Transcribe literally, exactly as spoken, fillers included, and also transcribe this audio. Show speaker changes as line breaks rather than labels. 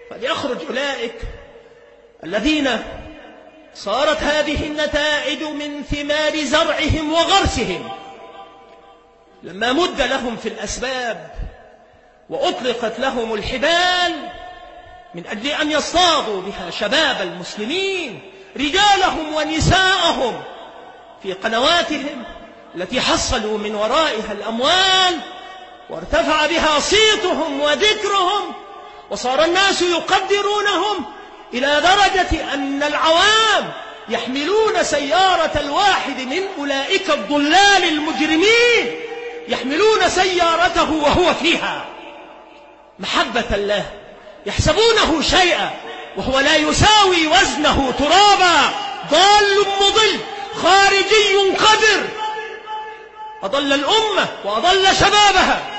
فليخرج أولئك الذين صارت هذه النتائج من ثمار زرعهم وغرسهم، لما مد لهم في الأسباب وأطلقت لهم الحبال من أجل أن يصطادوا بها شباب المسلمين رجالهم ونساءهم في قنواتهم التي حصلوا من ورائها الأموال، وارتفع بها صيتهم وذكرهم، وصار الناس يقدرونهم إلى درجة أن العوام يحملون سيارة الواحد من أولئك الضلال المجرمين، يحملون سيارته وهو فيها محبة له، يحسبونه شيئا وهو لا يساوي وزنه ترابا، ضال مضل خارجي قذر، أضل الأمة وأضل شبابها